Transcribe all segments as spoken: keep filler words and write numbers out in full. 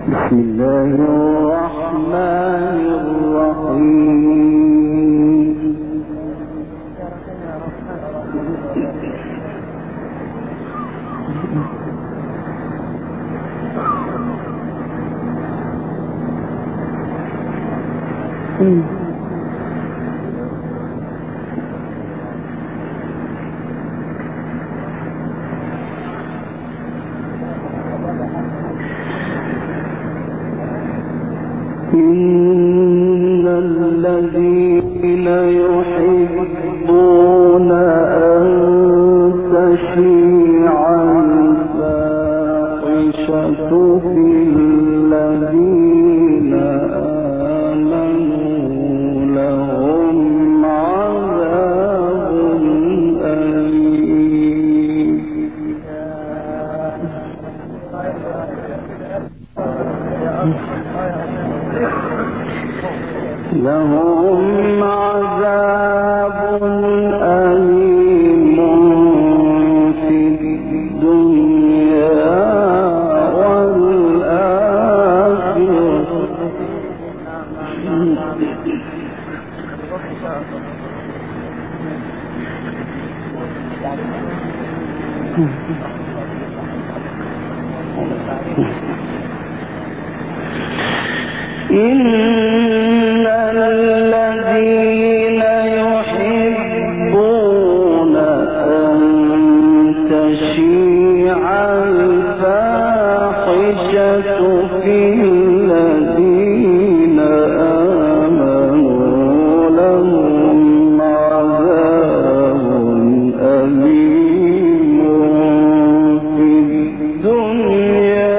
بسم الله الرحمن الرحيم. إن الذين يحبون أن تشيع الفاحشة في الذين آمنوا لهم عذاب أليم. لهم عذاب أليم في الدنيا والآخرة. إن الذين يحبون أن تشيع الفاحشة في الذين آمنوا لهم عذاب أليم في الدنيا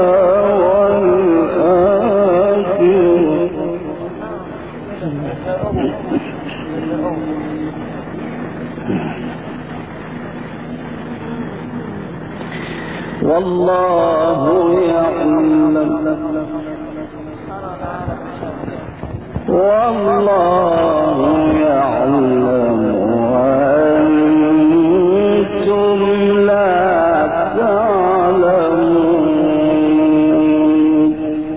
والله يعلم والله يعلم وأنتم لا تعلمون.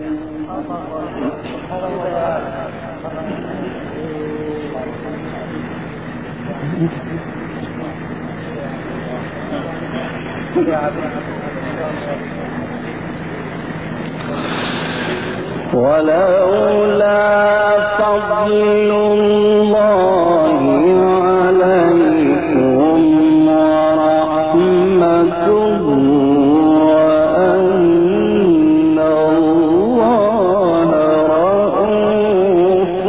ولولا فضل الله عليكم ورحمته وأن الله رؤوف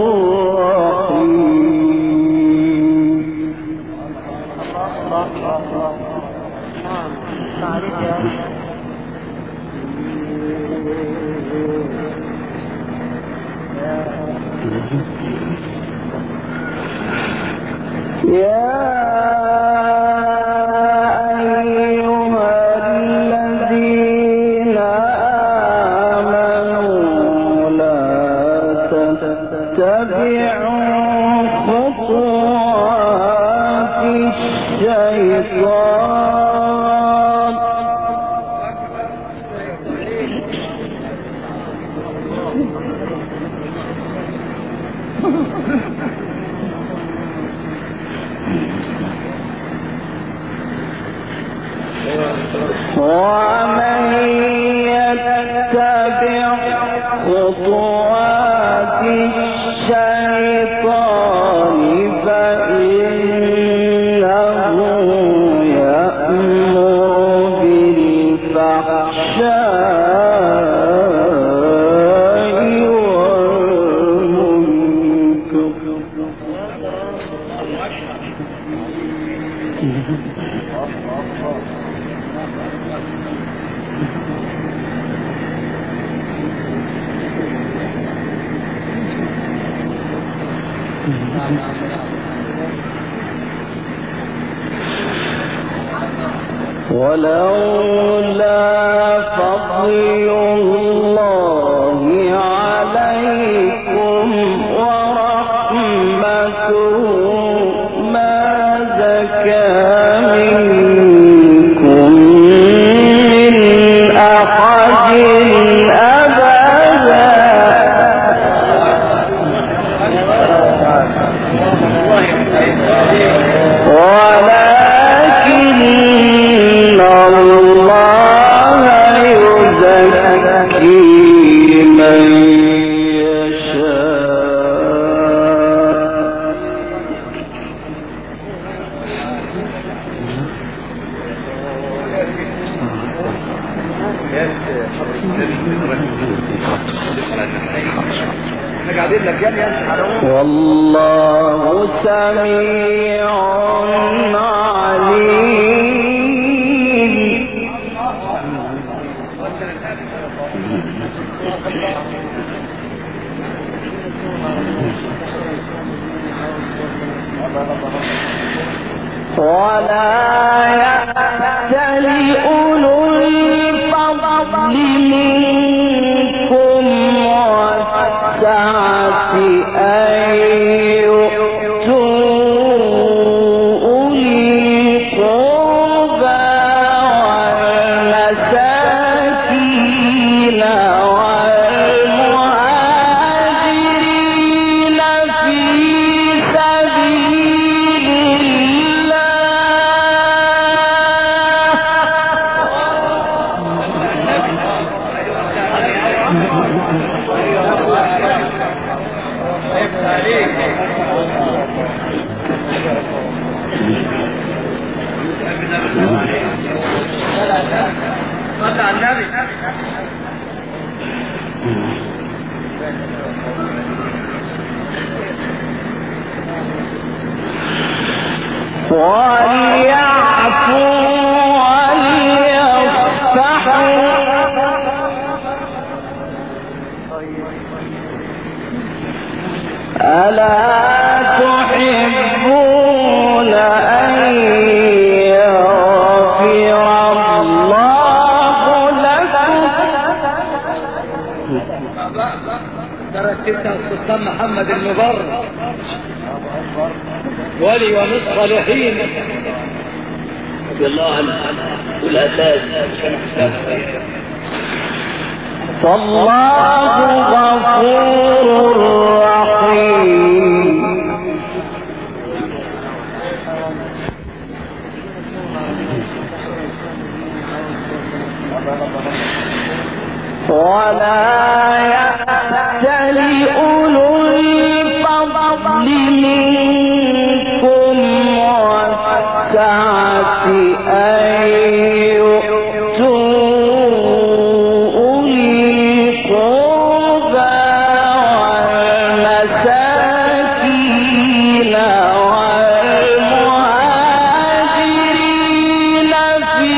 رحيم. يا أيها الذين آمنوا لا تتبعوا خطوات الشيطان ومن يتبع خطوات الشيطان فإنه يأمر بالفحشاء والمنكر. ولولا فضل الله عليكم ورحمته ما زكى منكم من أحد والله سميع عليم. ولا يأتل أولو الفضل منكم والسعة أن يؤتوا أولي القربى والمساكين والمهاجرين في سبيل صلى على النبي. وليعفوا وليصفحوا ألا تحبون أن يغفر الله لكم؟ درس انت السلطان محمد المبرز ولي ومصالحين رضي الله عنه والأساس سنة سنة. فالله غفور رحيم. ولا يأتل أولو الفضل منكم والسعة أن يؤتوا أولي القربى والمساكين والمهاجرين في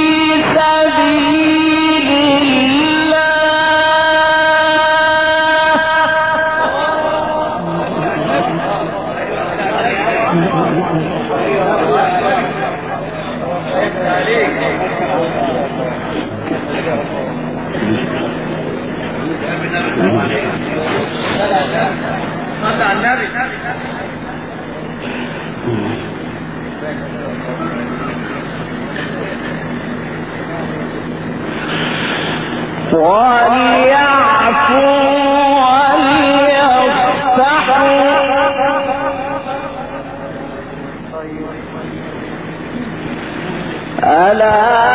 سبيل صلى على النبي. وليعفوا وليصفحوا ألا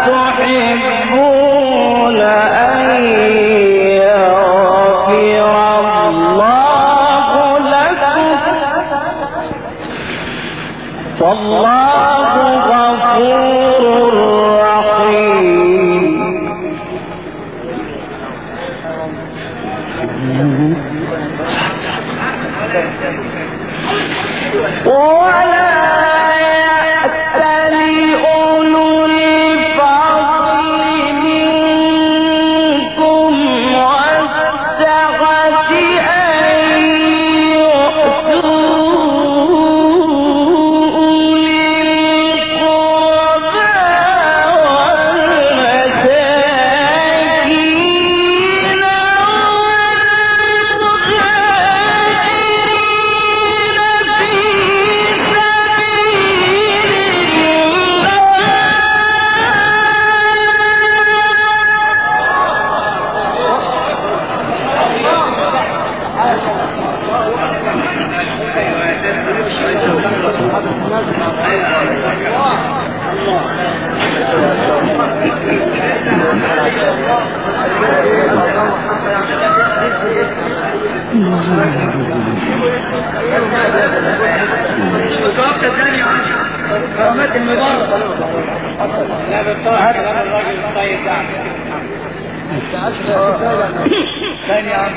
تحبون أن يغفر الله لكم؟ فالله غفور رحيم. ولا يأتل أولو الفضل منكم والسعة أن يؤتوا أولي القربى والمساكين وتوقف ثاني عشر كرامات المبارك. لا بالطاعة كلام الراجل الطيب ده. ثاني عام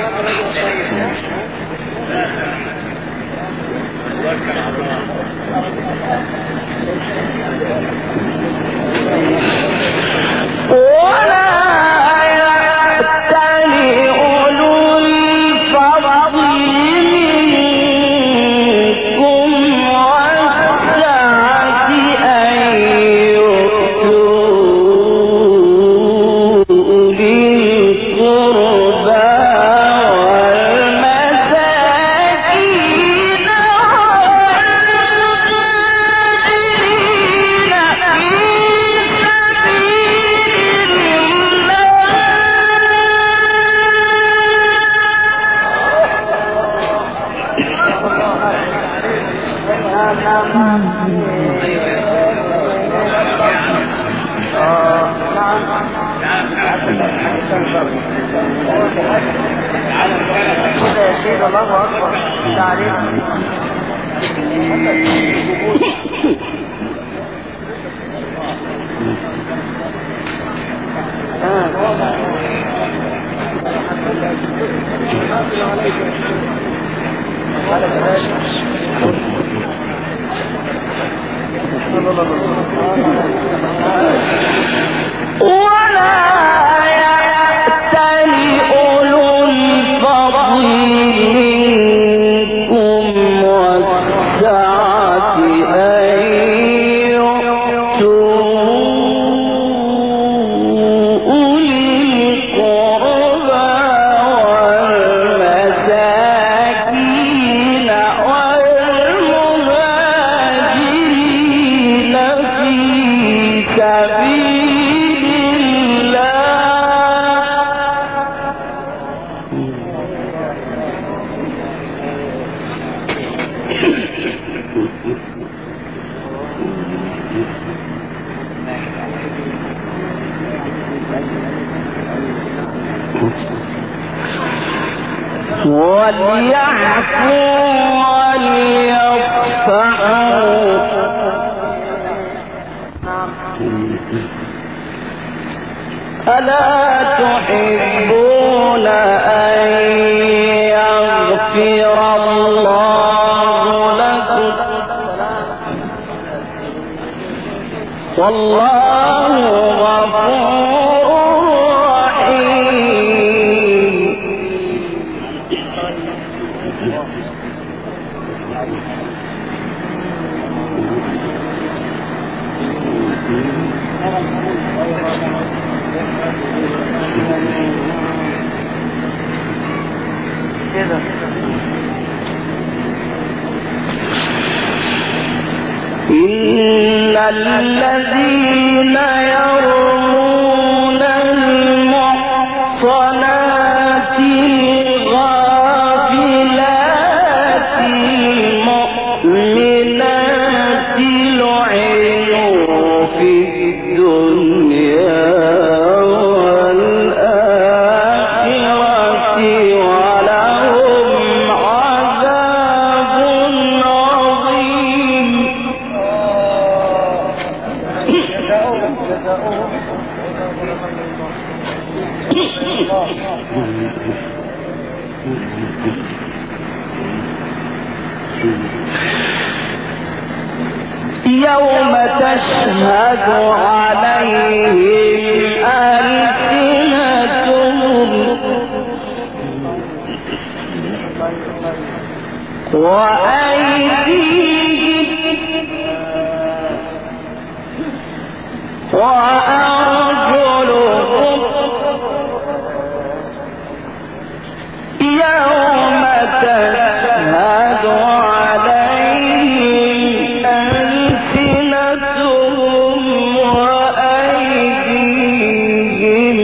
ولا يأتل أولو الفضل منكم والسعة أن يؤتوا أولي القربى والمساكين الله أكبر تعريف ولا يأتل أولو الفضل منكم والسعة أن يؤتوا أولي القربى والمساكين والمهاجرين في سبيل وليعفوا وليصفحوا ألا تحبون أن يغفر الله لكم والله غفور رحيم إن الذين يرمون المحصنات الغافلات المؤمنات لعنوا في الدنيا والآخرة ولهم عذاب عظيم يوم تشهد عليهم ألسنتهم وأيديهم وأرجلهم يوم تشهد عليهم ألسنتهم وأيديهم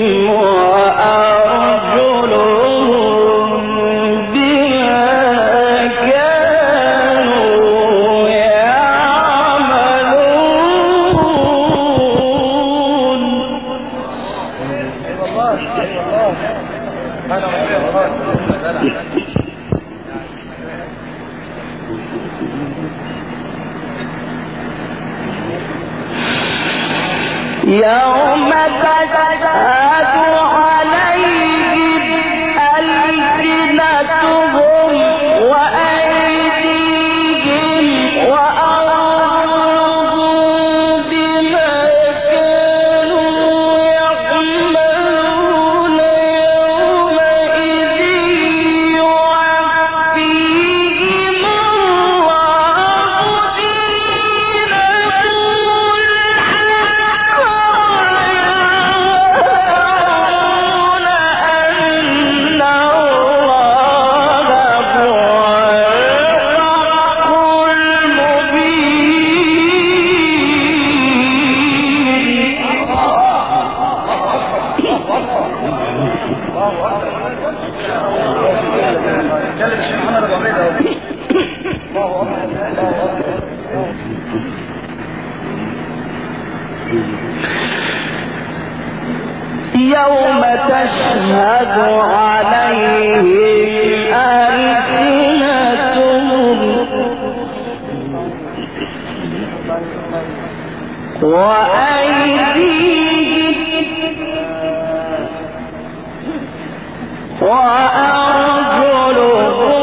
وأرجلهم بما كانوا يعملون. يوم تشهد عليهم يوم تشهد عليهم ألسنتهم وأيديهم وأرجلهم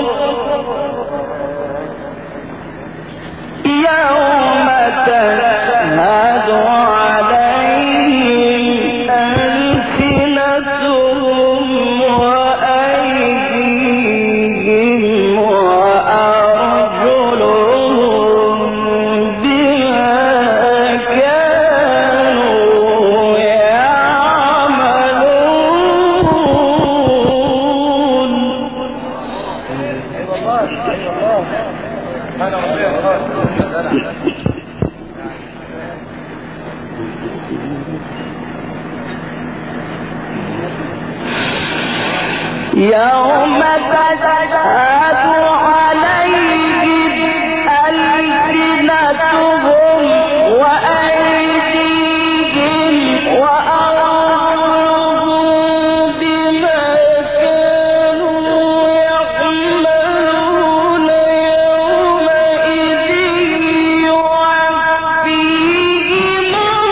يوم تشهد عليهم ألسنتهم وأيديهم وأرجلهم بما كانوا يعملون. يوم تشهد عليهم ألسنتهم وأيديهم وأرجلهم بما كانوا يعملون يومئذ يوفيهم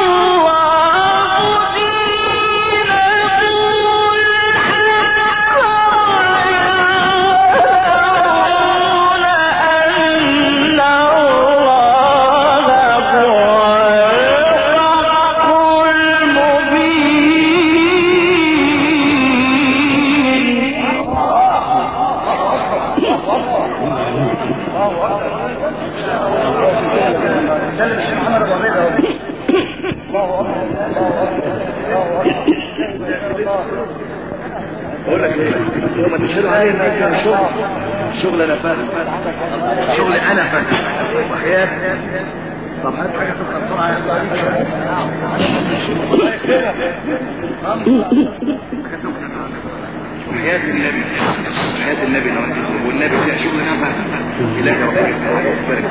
الله دينهم الحق ويعلمون أن الله هو الحق بقول لك ايه يوم تشهدوا علينا كان شغل شغل انا فاهم شغل انا فاهم وحياه. طب هات حاجه تبقى بسرعه يا وحياه النبي وحياه النبي والنبي ده شغل انا فاهم. الهي ربنا يبارك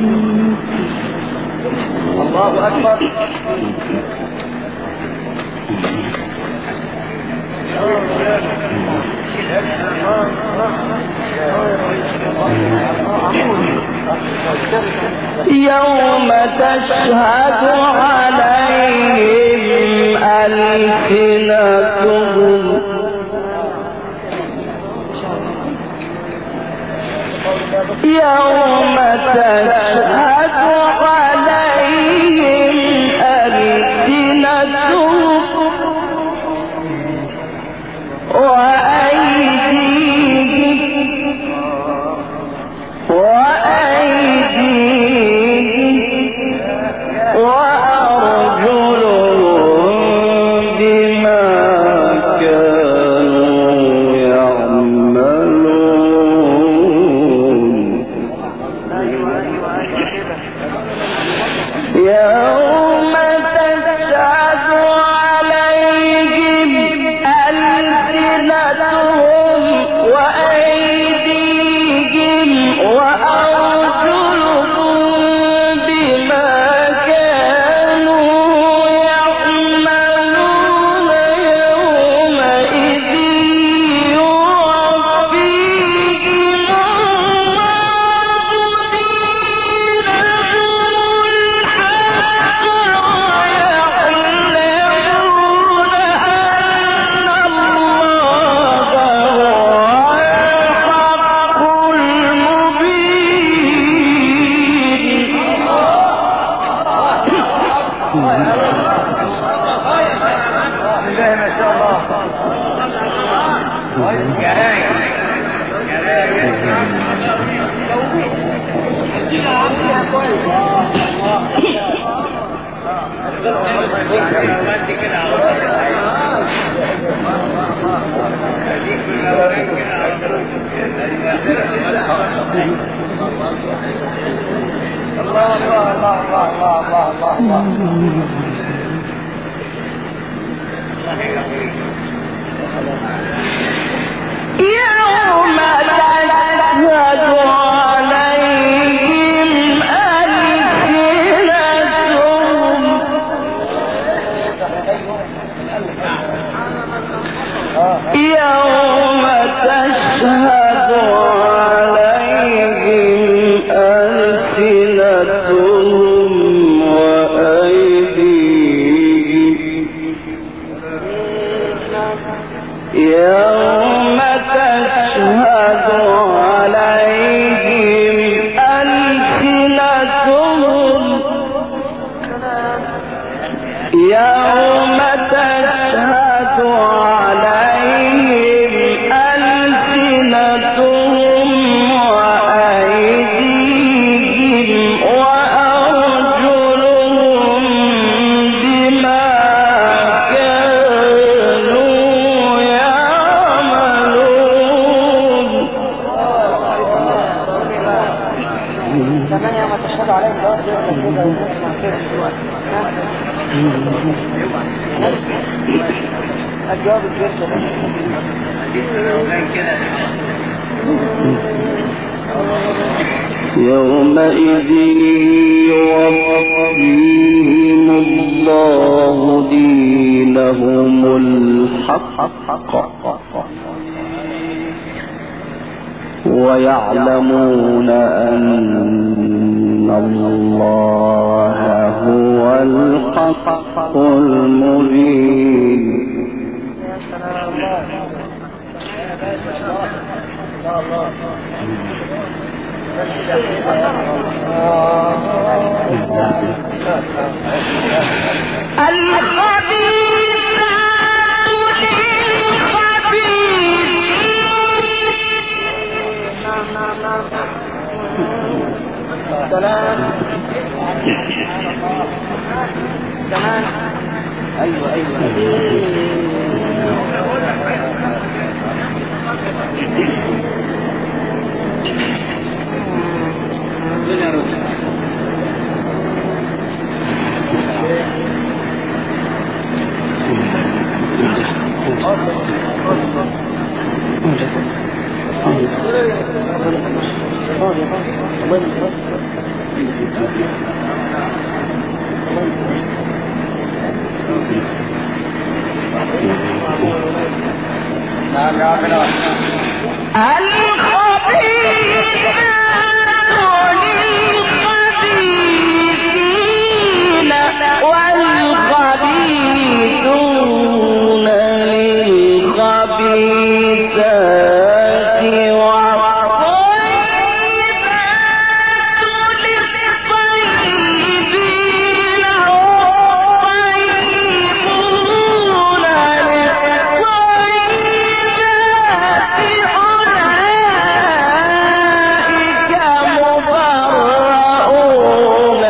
الله اكبر. يوم تشهد عليهم ألسنتهم يوم تشهد عليهم ألسنتهم وأيديهم وأيديهم وأرجلهم بما كانوا يعملون. يوم تشهد عليهم ألسنتهم وأيديهم وأرجلهم بما كانوا يعملون يومئذ يوفيهم الله دينهم الحق ويعلمون أن الله هو الحق المبين. ما شاء الله يا رايق يا الله الله الله الله الله الله يوم تشهد عليهم ألسنتهم وأيديهم يوم تشهد عليهم ألسنتهم يوم تشهد عليهم ألسنتهم وأيديهم وأرجلهم بما كانوا يعملون. كمان يوم تشهد عليهم الجواب الكبير كده يومئذ يوفيهم الله دينهم الحق ويعلمون أن الله هو الحق المبين. يا سلام الله سلام كمان ايوه ايوه والخبيثون للخبيثات والطيبات للطيبين والطيبون للطيبات أولئك مبرؤون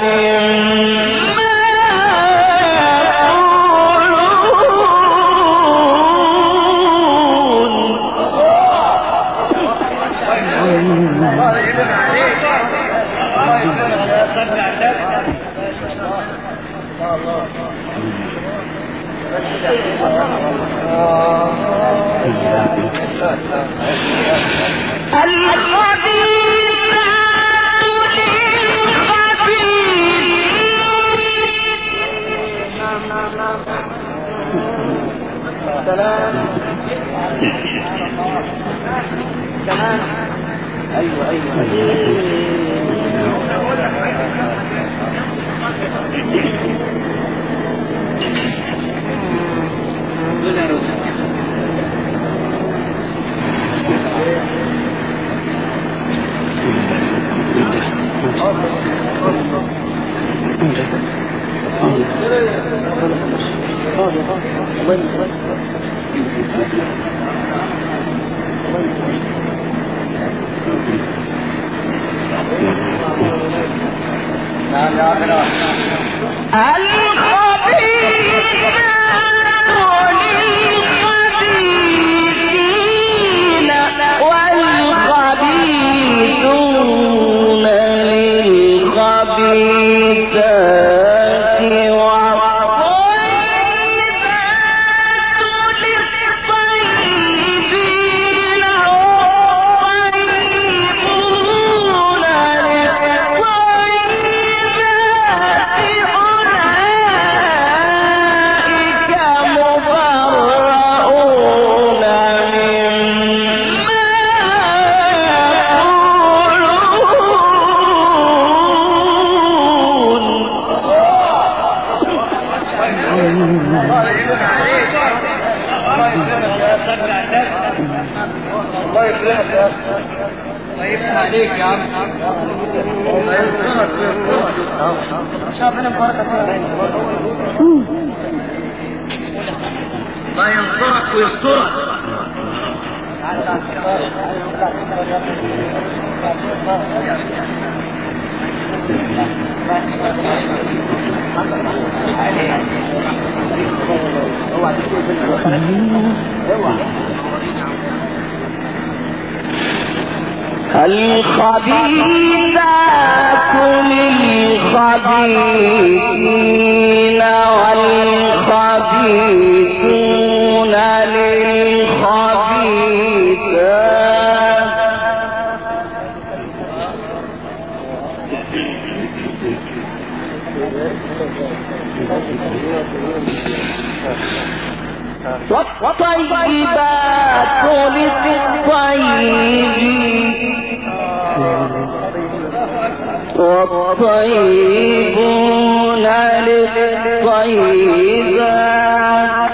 سلام كمان ايوه ايوه الخبيثين والخبيثون للخبيثات والطيبات للطيبين والطيبون للطيبات أولئك الله يكرمك يا اخي. الله يفتح عليك يا عم. الله يسترك ويسترك. شعبنا مباركة فيها. الله ينصرك ويسترك. الخبيثات للخبيثين والخبيثون للخبيثات والطيبات للطيبين والطيبون للطيبات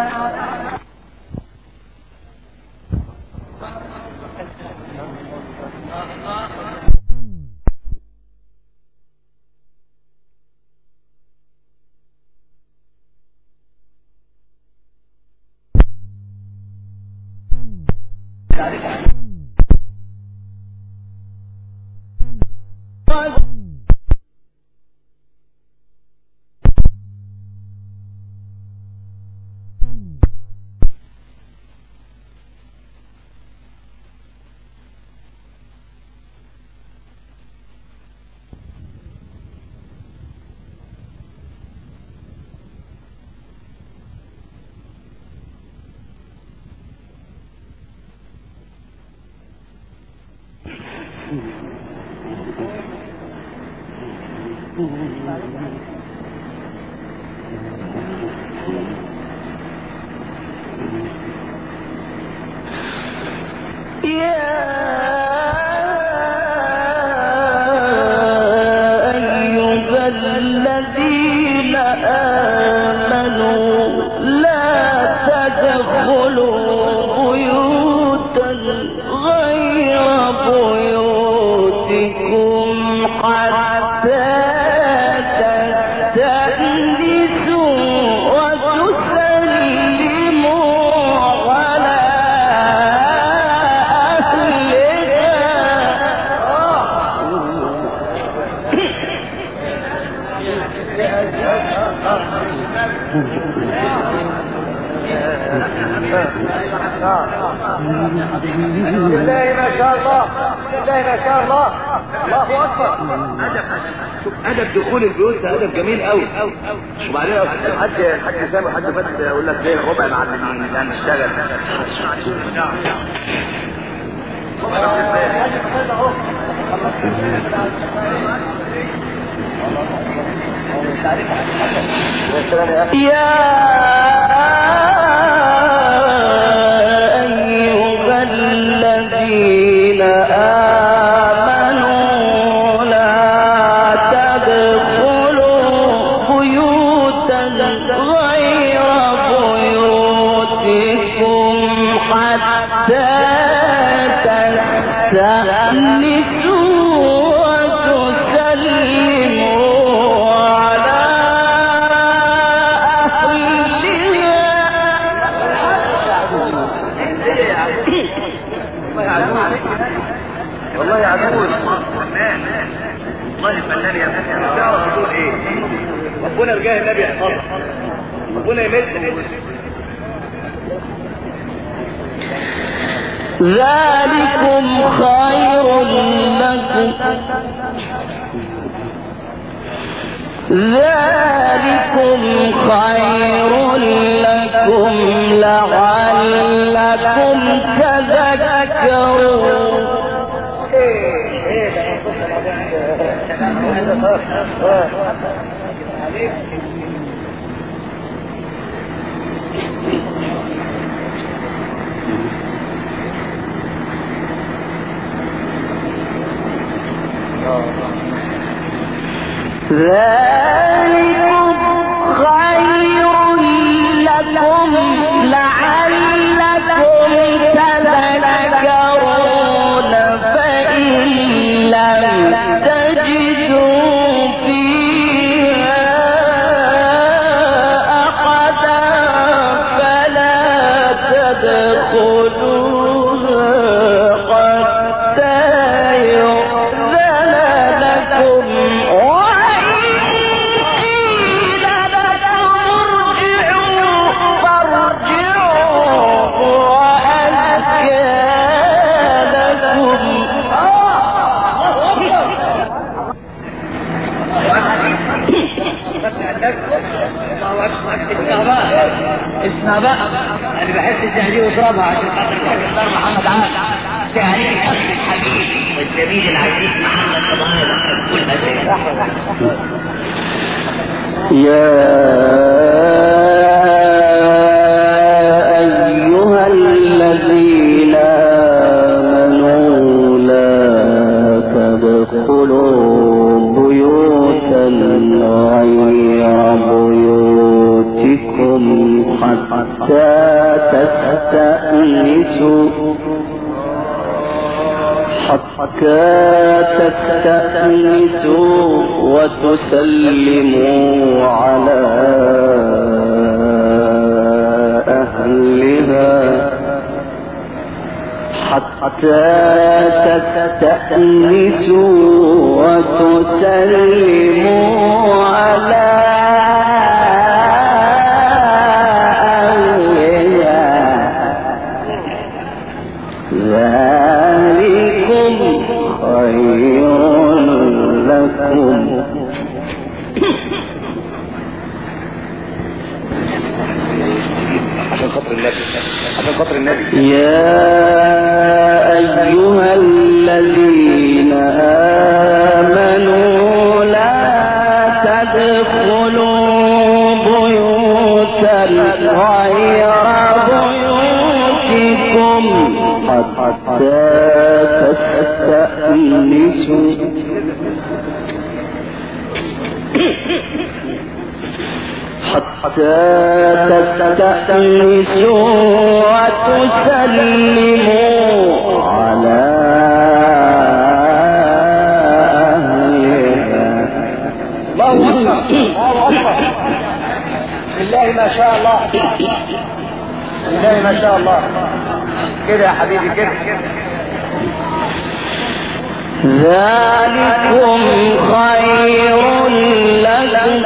بالله ما شاء الله. بالله ما شاء الله. الله اكبر. ادب شوف ادب دخول البيوت ده ادب جميل قوي. وبعدين حد حد سامع حد فتح يقول لك ايه ربع معلمين ده نشتغل. يا ربنا رجاه النبي يحفظه. ربنا يمدهم. ذلكم خير لكم ذلكم خير لكم لعلكم تذكرون. ذلكم خير لكم لعلكم تذكرون. الدكتور محمد عاد سعري الأخ الحبيب والزميل العزيز محمد صباح والأسئلة. يا أيها الذين آمنوا لا تدخلوا بيوتا غير بيوتكم حتى تستأنسوا حتى تستأنسوا وتسلموا على أهلها حتى تستأنسوا وتسلموا على عشان خاطر النبي عشان خاطر النبي يا أيها الذين آمنوا لا تدخلوا بيوتا غير بيوتكم حتى تستأنسوا حتى تستأنسوا وتسلموا على أهلها. الله أكبر الله أكبر. بسم الله ما شاء الله بسم الله ما شاء الله. كده يا حبيبي كده. ذلكم خير لكم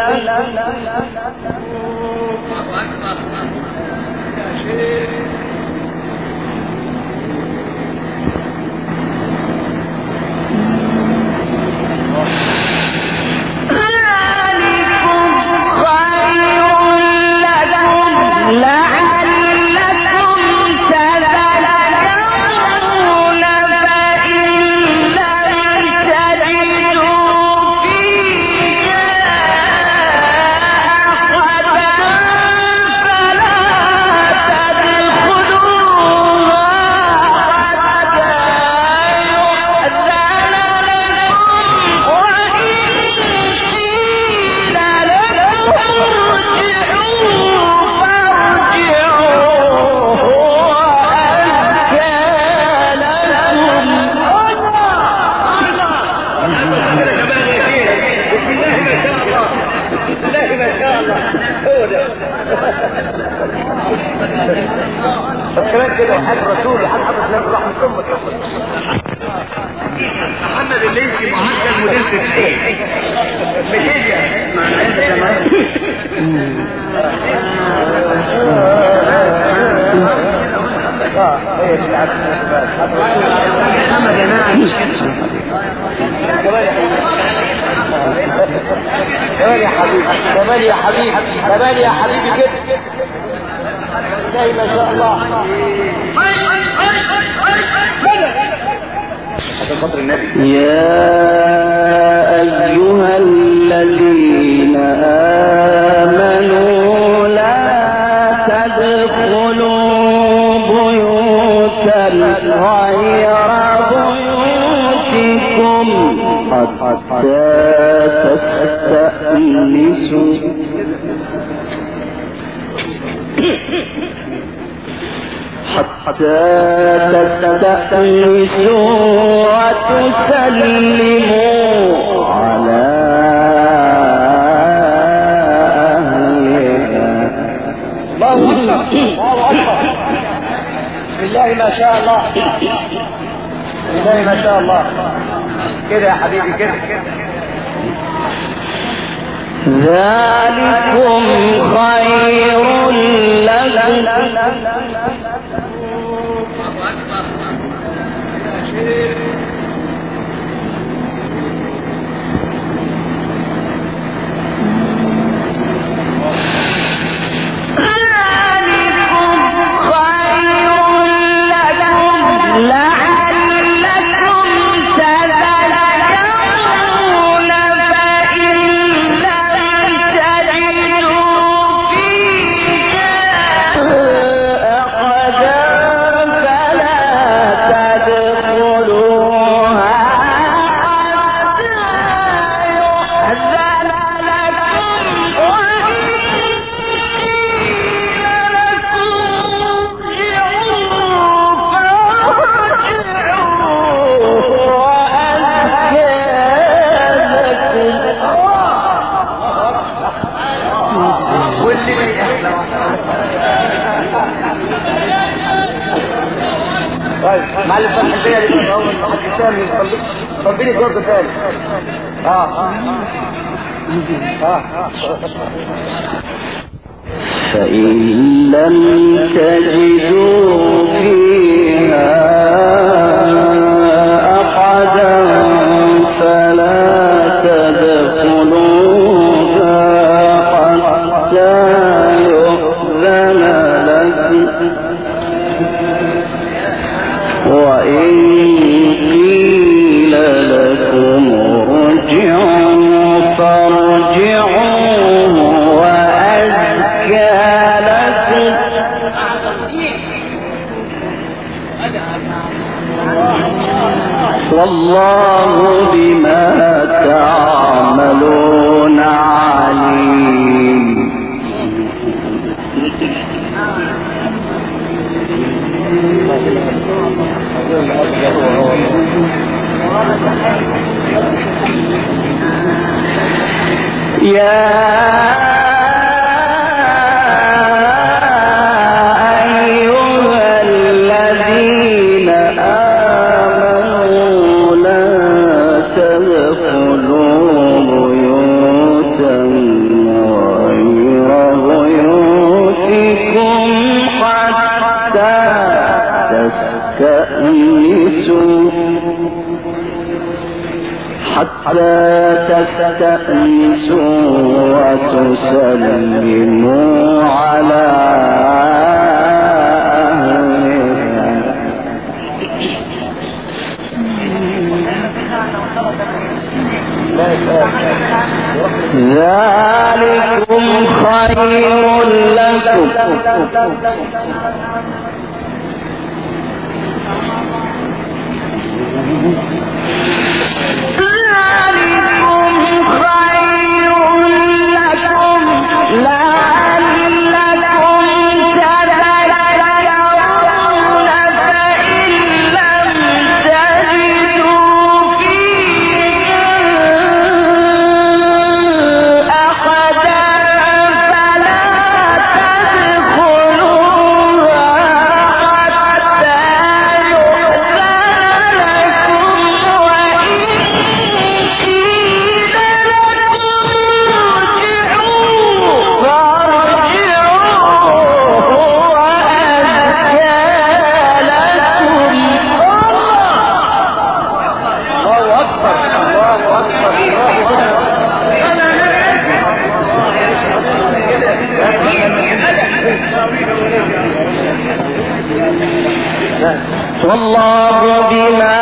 الكلام كده وحاج رسول وحاج حضرة النبي رحمة أمك محمد الليثي معدل مدير تسعين ميديا مع اه هي دي محمد يا نعم كمان يا حبيبي كمان يا حبيبي كمان يا حبيبي كده زي ما شاء الله. عشان خاطر النبي يا أيها الذين آمنوا لا تدخلوا بيوتا غير بيوتكم حتى تستأنسوا حتى تستأنسوا وتسلموا على أهلها. الله أكبر الله أكبر. بسم الله ما شاء الله بسم الله ما شاء الله. كده يا حبيبي كده. ذلكم خير لكم ذلكم خير معلم فتح البيئة اللي هو حد ثاني صبي لي جوده ثاني. اه اه فإن لم تجدوا فيها أحدا فلا تدخلوها حتى يؤذن لكم وإن قيل لكم ارجعوا فارجعوا والله بما تعملون عليم. يا حتى تستأنسوا وتسلموا على أهلها ذلكم خير لكم والله بما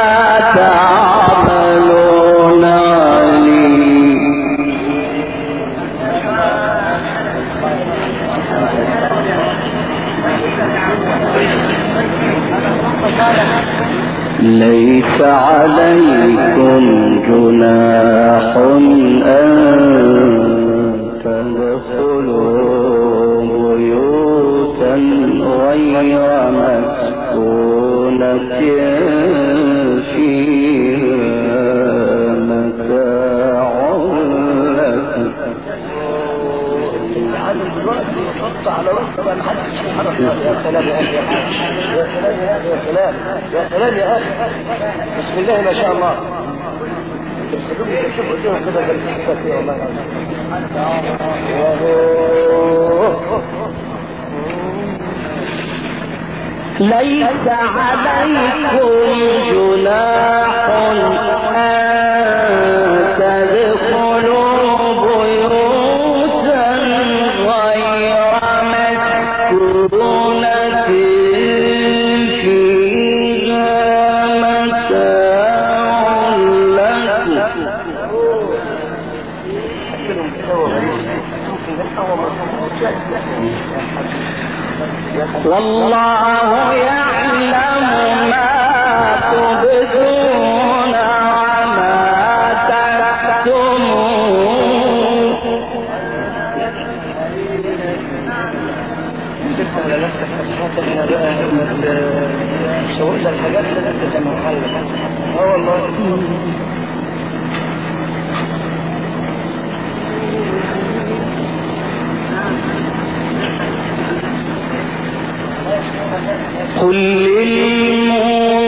تعملون عليم. ليس عليكم جناح أن تدخلوا بيوتا غير مسكونة فيها متاع لكم. حط على وقت ما حدش يحرك. يا سلام يا اخي، يا سلام يا اخي، يا سلام يا سلام يا اخي، بسم الله ما شاء الله. شوفوا شوفوا كده زي كده والله. ليس عليكم جناح أن تدخلوا بيوتا غير مسكونة فيها متاع لكم والله يعلم ما تبدون وما تكتمون. شوقنا الحاجات اللي انت سمعها لنا. اه والله قل للمؤمنين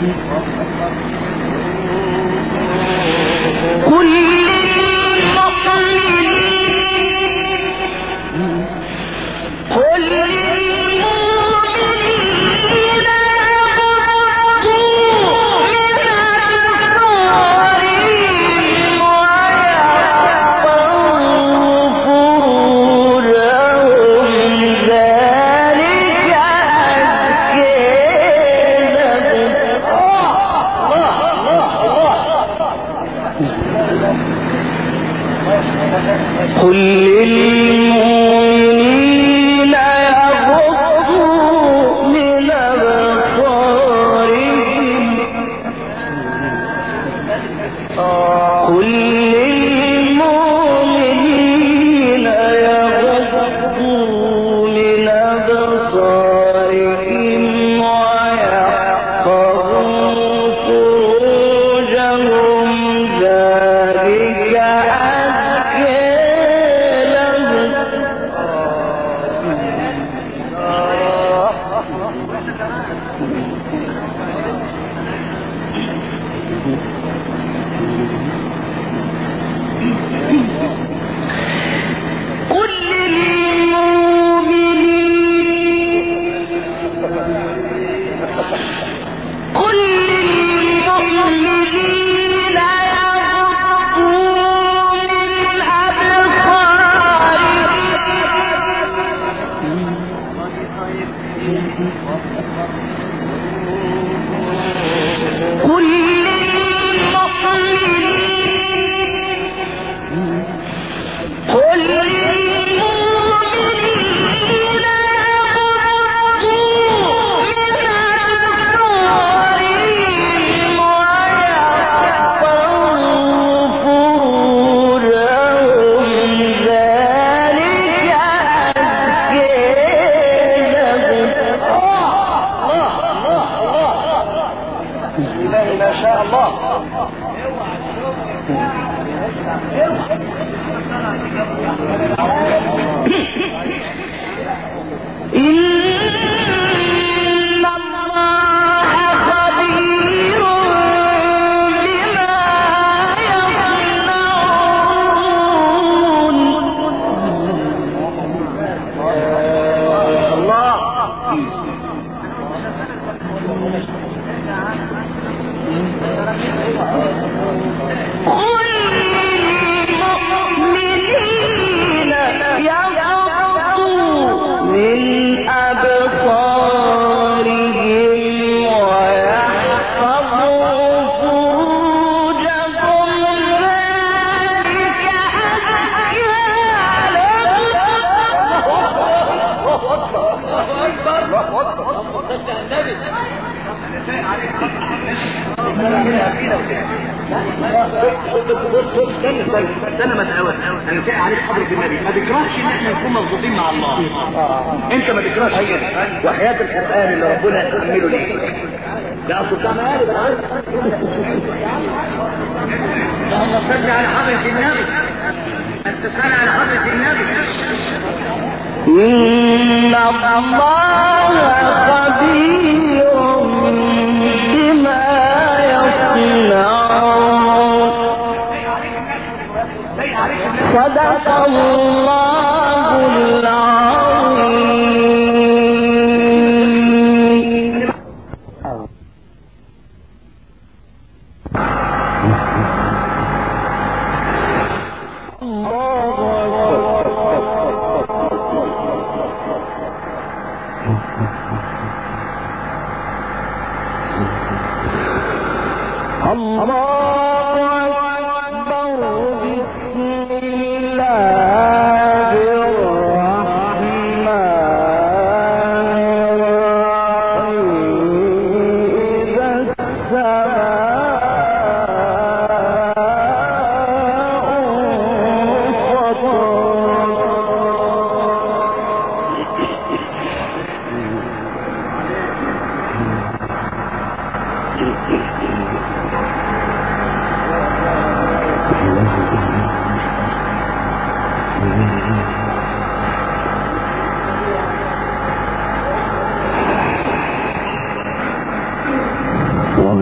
استنى ما تقاوز انا جاي عليك حضرة النبي ما تكرهش ان احنا نكون مظبوطين مع الله. انت ما تكرهش وحياة القرآن اللي ربنا يحمله ليك ده اصل بتاع مقالب. اللهم صل على حضرة النبي انت صل على حضرة النبي. إن الله خبير بما يصنعون. صدق الله العظيم.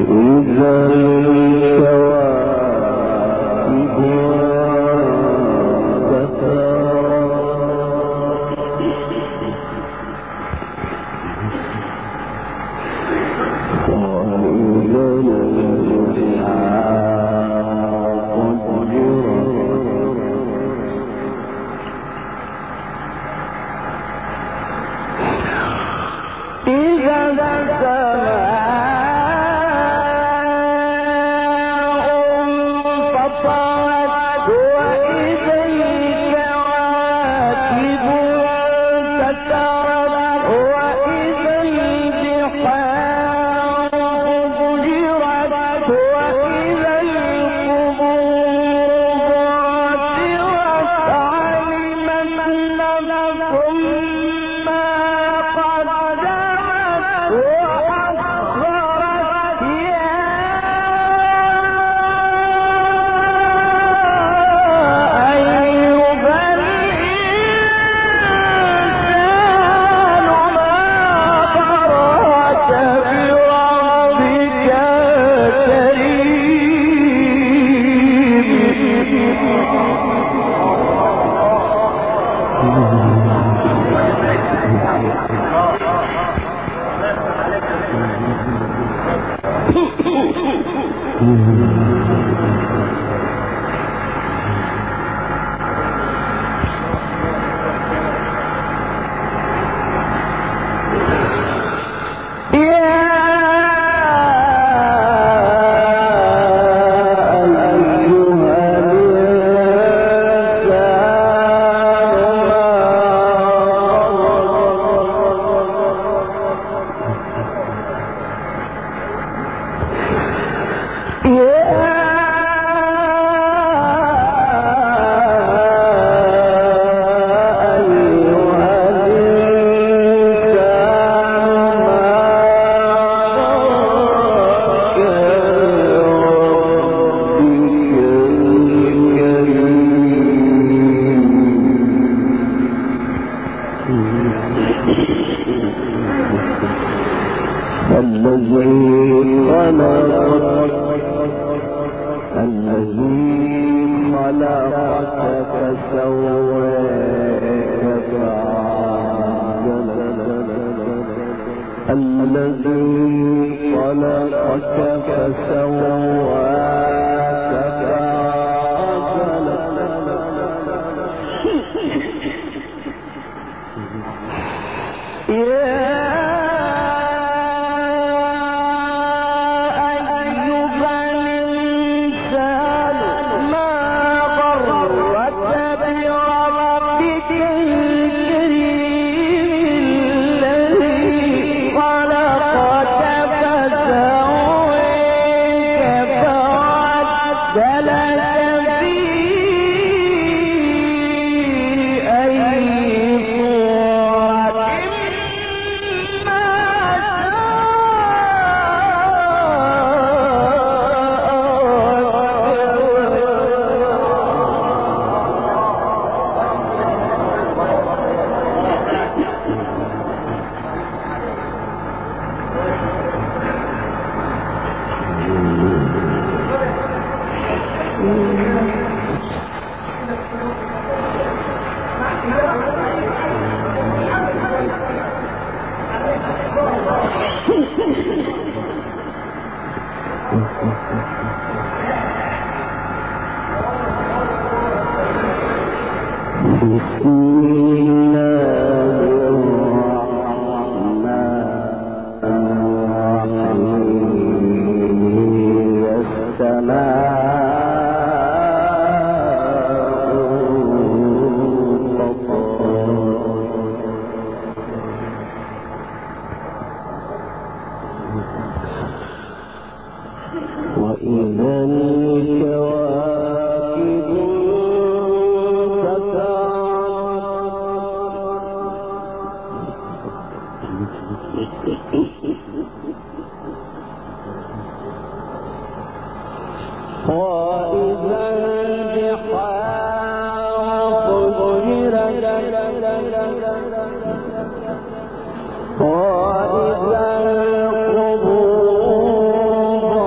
وإذا القبور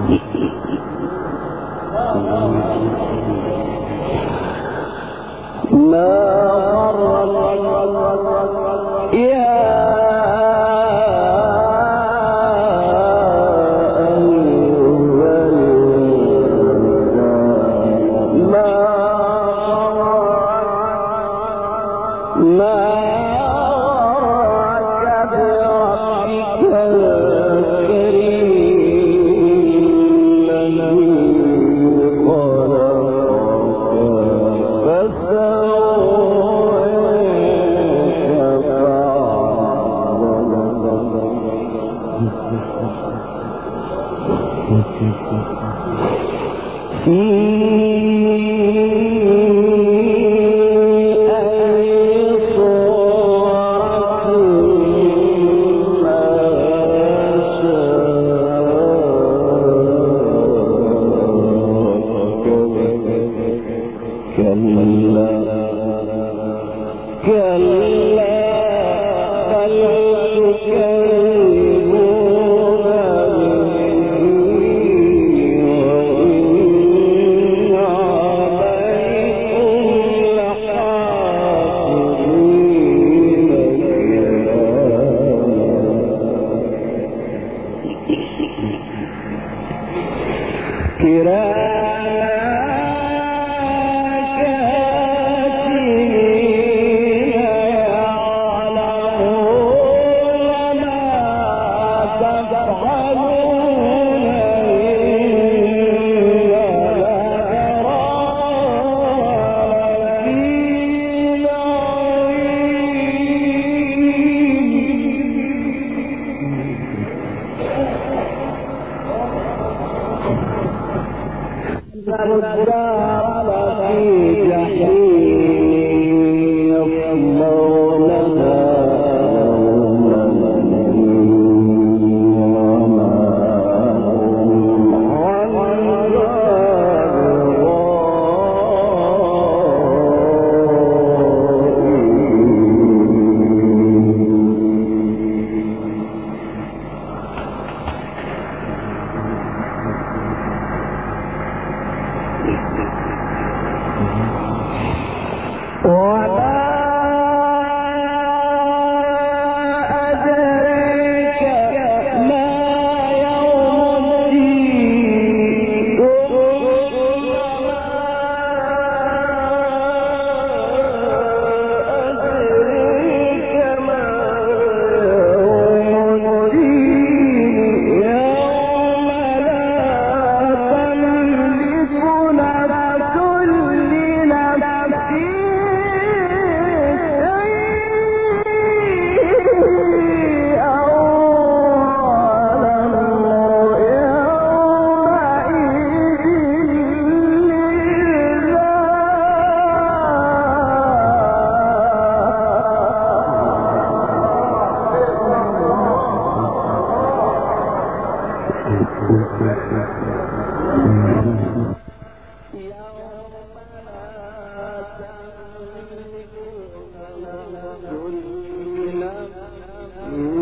Mm-hmm.